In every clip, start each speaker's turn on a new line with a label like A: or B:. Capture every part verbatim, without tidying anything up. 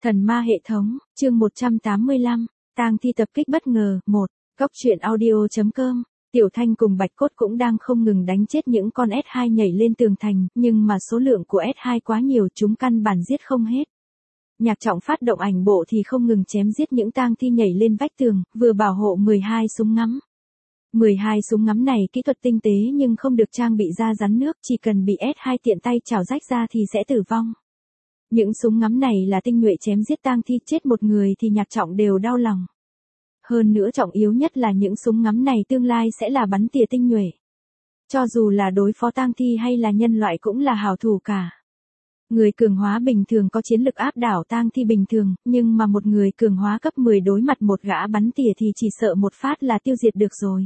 A: Thần ma hệ thống, chương một trăm tám mươi lăm, tang thi tập kích bất ngờ, một, Cóc truyện audio.com, Tiểu Thanh cùng Bạch Cốt cũng đang không ngừng đánh chết những con S hai nhảy lên tường thành, nhưng mà số lượng của S hai quá nhiều chúng căn bản giết không hết. Nhạc Trọng phát động ảnh bộ thì không ngừng chém giết những tang thi nhảy lên vách tường, vừa bảo hộ mười hai súng ngắm. mười hai súng ngắm này kỹ thuật tinh tế nhưng không được trang bị da rắn nước, chỉ cần bị S hai tiện tay chảo rách ra thì sẽ tử vong. Những súng ngắm này là tinh nhuệ chém giết tang thi, chết một người thì Nhạc Trọng đều đau lòng. Hơn nữa trọng yếu nhất là những súng ngắm này tương lai sẽ là bắn tỉa tinh nhuệ. Cho dù là đối phó tang thi hay là nhân loại cũng là hảo thủ cả. Người cường hóa bình thường có chiến lực áp đảo tang thi bình thường, nhưng mà một người cường hóa cấp mười đối mặt một gã bắn tỉa thì chỉ sợ một phát là tiêu diệt được rồi.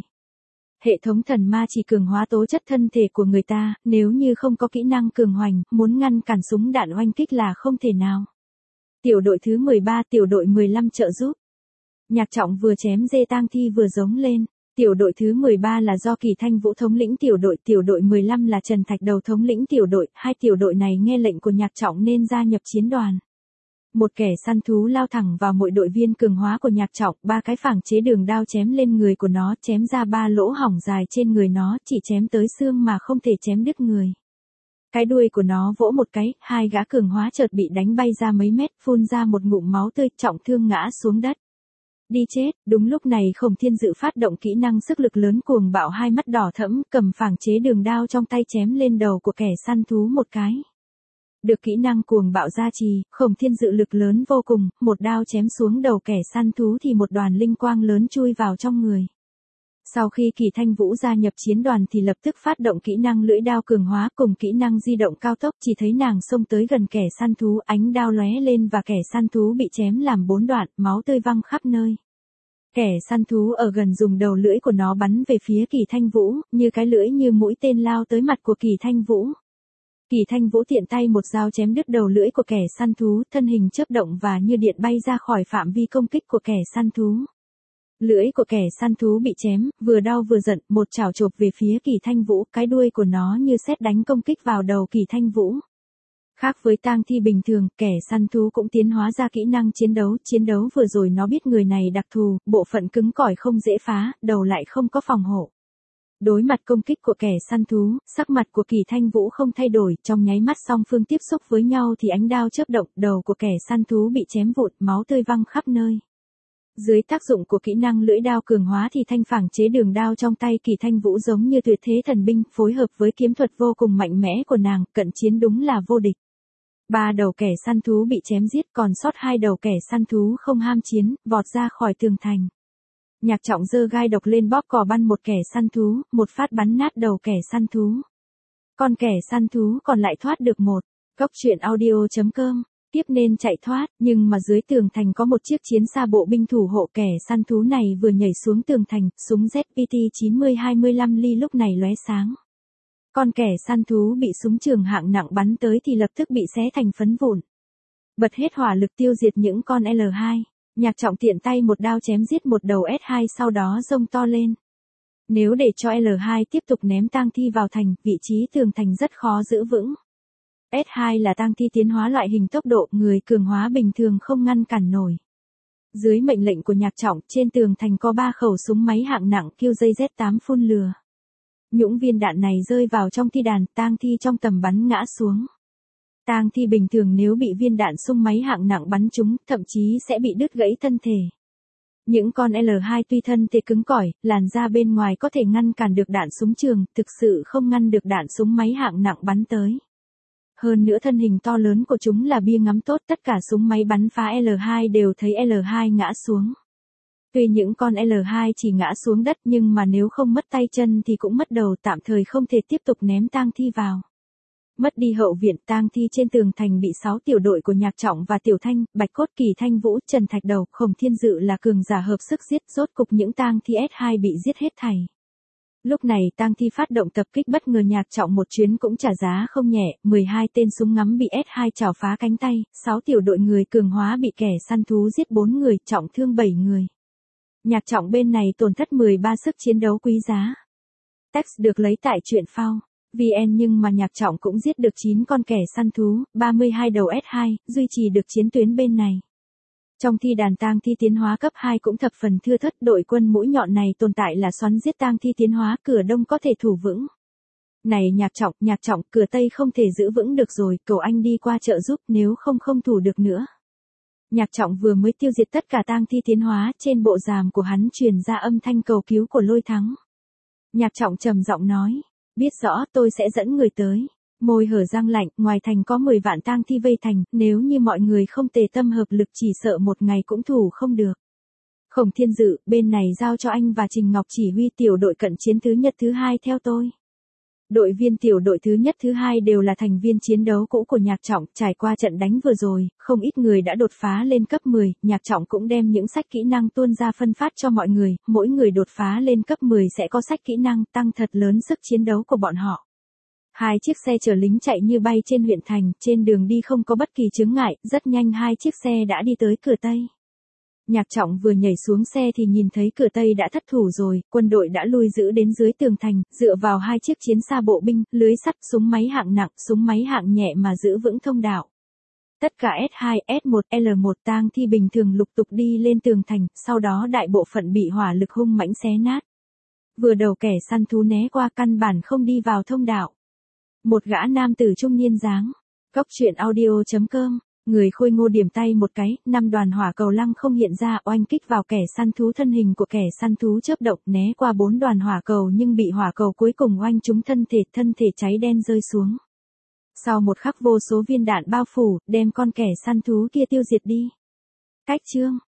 A: Hệ thống thần ma chỉ cường hóa tố chất thân thể của người ta, nếu như không có kỹ năng cường hoành, muốn ngăn cản súng đạn oanh kích là không thể nào. Tiểu đội thứ mười ba, tiểu đội mười lăm trợ giúp. Nhạc Trọng vừa chém dê tang thi vừa giống lên. Tiểu đội thứ mười ba là do Kỳ Thanh Vũ thống lĩnh tiểu đội, tiểu đội mười lăm là Trần Thạch Đầu thống lĩnh tiểu đội, hai tiểu đội này nghe lệnh của Nhạc Trọng nên gia nhập chiến đoàn. Một kẻ săn thú lao thẳng vào mỗi đội viên cường hóa của Nhạc Trọng, ba cái phảng chế đường đao chém lên người của nó, chém ra ba lỗ hổng dài trên người nó, chỉ chém tới xương mà không thể chém đứt người. Cái đuôi của nó vỗ một cái, hai gã cường hóa chợt bị đánh bay ra mấy mét, phun ra một ngụm máu tươi, trọng thương ngã xuống đất. Đi chết, đúng lúc này Khổng Thiên Dự phát động kỹ năng sức lực lớn cuồng bạo, hai mắt đỏ thẫm, cầm phảng chế đường đao trong tay chém lên đầu của kẻ săn thú một cái. Được kỹ năng cuồng bạo gia trì, Khổng Thiên Dự lực lớn vô cùng, một đao chém xuống đầu kẻ săn thú thì một đoàn linh quang lớn chui vào trong người. Sau khi Kỳ Thanh Vũ gia nhập chiến đoàn thì lập tức phát động kỹ năng lưỡi đao cường hóa cùng kỹ năng di động cao tốc, chỉ thấy nàng xông tới gần kẻ săn thú, ánh đao lóe lên và kẻ săn thú bị chém làm bốn đoạn, máu tươi văng khắp nơi. Kẻ săn thú ở gần dùng đầu lưỡi của nó bắn về phía Kỳ Thanh Vũ, như cái lưỡi như mũi tên lao tới mặt của Kỳ Thanh Vũ. Kỳ Thanh Vũ tiện tay một dao chém đứt đầu lưỡi của kẻ săn thú, thân hình chớp động và như điện bay ra khỏi phạm vi công kích của kẻ săn thú. Lưỡi của kẻ săn thú bị chém, vừa đau vừa giận, một chảo chộp về phía Kỳ Thanh Vũ, cái đuôi của nó như sét đánh công kích vào đầu Kỳ Thanh Vũ. Khác với tang thi bình thường, kẻ săn thú cũng tiến hóa ra kỹ năng chiến đấu, chiến đấu vừa rồi nó biết người này đặc thù, bộ phận cứng cỏi không dễ phá, đầu lại không có phòng hộ. Đối mặt công kích của kẻ săn thú, sắc mặt của Kỳ Thanh Vũ không thay đổi, trong nháy mắt song phương tiếp xúc với nhau thì ánh đao chớp động, đầu của kẻ săn thú bị chém vụn, máu tươi văng khắp nơi. Dưới tác dụng của kỹ năng lưỡi đao cường hóa thì thanh phảng chế đường đao trong tay Kỳ Thanh Vũ giống như tuyệt thế thần binh, phối hợp với kiếm thuật vô cùng mạnh mẽ của nàng, cận chiến đúng là vô địch. Ba đầu kẻ săn thú bị chém giết, còn sót hai đầu kẻ săn thú không ham chiến, vọt ra khỏi tường thành. Nhạc Trọng giơ gai độc lên bóp cò bắn một kẻ săn thú, một phát bắn nát đầu kẻ săn thú. Còn kẻ săn thú còn lại thoát được một. Cóc truyện audio.com, tiếp nên chạy thoát, nhưng mà dưới tường thành có một chiếc chiến xa bộ binh thủ hộ, kẻ săn thú này vừa nhảy xuống tường thành, súng Z P T chín mươi hai mươi lăm ly lúc này lóe sáng. Còn kẻ săn thú bị súng trường hạng nặng bắn tới thì lập tức bị xé thành phấn vụn. Bật hết hỏa lực tiêu diệt những con L hai. Nhạc Trọng tiện tay một đao chém giết một đầu S hai, sau đó rông to lên. Nếu để cho L hai tiếp tục ném tang thi vào thành, vị trí tường thành rất khó giữ vững. S hai là tang thi tiến hóa loại hình tốc độ, người cường hóa bình thường không ngăn cản nổi. Dưới mệnh lệnh của Nhạc Trọng, trên tường thành có ba khẩu súng máy hạng nặng Q J Z tám phun lửa. Những viên đạn này rơi vào trong thi đàn, tang thi trong tầm bắn ngã xuống. Tang thi bình thường nếu bị viên đạn súng máy hạng nặng bắn trúng, thậm chí sẽ bị đứt gãy thân thể. Những con L hai tuy thân thể cứng cỏi, làn da bên ngoài có thể ngăn cản được đạn súng trường, thực sự không ngăn được đạn súng máy hạng nặng bắn tới. Hơn nữa thân hình to lớn của chúng là bia ngắm tốt, tất cả súng máy bắn phá L hai đều thấy L hai ngã xuống. Tuy những con L hai chỉ ngã xuống đất nhưng mà nếu không mất tay chân thì cũng mất đầu, tạm thời không thể tiếp tục ném tang thi vào. Mất đi hậu viện, tang thi trên tường thành bị sáu tiểu đội của Nhạc Trọng và Tiểu Thanh, Bạch Cốt, Kỳ Thanh Vũ, Trần Thạch Đầu, Khổng Thiên Dự là cường giả hợp sức giết, rốt cục những tang thi S hai bị giết hết thảy. Lúc này tang thi phát động tập kích bất ngờ, Nhạc Trọng một chuyến cũng trả giá không nhẹ, mười hai tên súng ngắm bị S hai chảo phá cánh tay, sáu tiểu đội người cường hóa bị kẻ săn thú giết bốn người, trọng thương bảy người. Nhạc Trọng bên này tổn thất mười ba sức chiến đấu quý giá. Text được lấy tại truyện phao vê en, nhưng mà Nhạc Trọng cũng giết được chín con kẻ săn thú, ba mươi hai đầu S hai, duy trì được chiến tuyến bên này. Trong thi đàn tang thi tiến hóa cấp hai cũng thập phần thưa thớt, đội quân mũi nhọn này tồn tại là xoắn giết tang thi tiến hóa, cửa đông có thể thủ vững. Này Nhạc Trọng, Nhạc Trọng, cửa tây không thể giữ vững được rồi, cầu anh đi qua trợ giúp, nếu không không thủ được nữa. Nhạc Trọng vừa mới tiêu diệt tất cả tang thi tiến hóa, trên bộ giàm của hắn truyền ra âm thanh cầu cứu của Lôi Thắng. Nhạc Trọng trầm giọng nói, biết rõ tôi sẽ dẫn người tới. Môi hở răng lạnh, ngoài thành có mười vạn tang thi vây thành, nếu như mọi người không tề tâm hợp lực chỉ sợ một ngày cũng thủ không được. Khổng Thiên Dự, bên này giao cho anh và Trình Ngọc chỉ huy tiểu đội cận chiến thứ nhất thứ hai theo tôi. Đội viên tiểu đội thứ nhất thứ hai đều là thành viên chiến đấu cũ của Nhạc Trọng, trải qua trận đánh vừa rồi, không ít người đã đột phá lên cấp mười, Nhạc Trọng cũng đem những sách kỹ năng tuôn ra phân phát cho mọi người, mỗi người đột phá lên cấp mười sẽ có sách kỹ năng tăng thật lớn sức chiến đấu của bọn họ. Hai chiếc xe chở lính chạy như bay trên huyện thành, trên đường đi không có bất kỳ chướng ngại, rất nhanh hai chiếc xe đã đi tới cửa Tây. Nhạc Trọng vừa nhảy xuống xe thì nhìn thấy cửa Tây đã thất thủ rồi, quân đội đã lui giữ đến dưới tường thành, dựa vào hai chiếc chiến xa bộ binh, lưới sắt, súng máy hạng nặng, súng máy hạng nhẹ mà giữ vững thông đạo. Tất cả S hai, S một, L một tang thi bình thường lục tục đi lên tường thành, sau đó đại bộ phận bị hỏa lực hung mãnh xé nát. Vừa đầu kẻ săn thú né qua căn bản không đi vào thông đạo. Một gã nam tử trung niên dáng. Cóc truyện audio chấm com. Người khôi ngô điểm tay một cái, năm đoàn hỏa cầu lăng không hiện ra oanh kích vào kẻ săn thú, thân hình của kẻ săn thú chớp động né qua bốn đoàn hỏa cầu nhưng bị hỏa cầu cuối cùng oanh trúng thân thể, thân thể cháy đen rơi xuống. Sau một khắc vô số viên đạn bao phủ, đem con kẻ săn thú kia tiêu diệt đi. Cách chương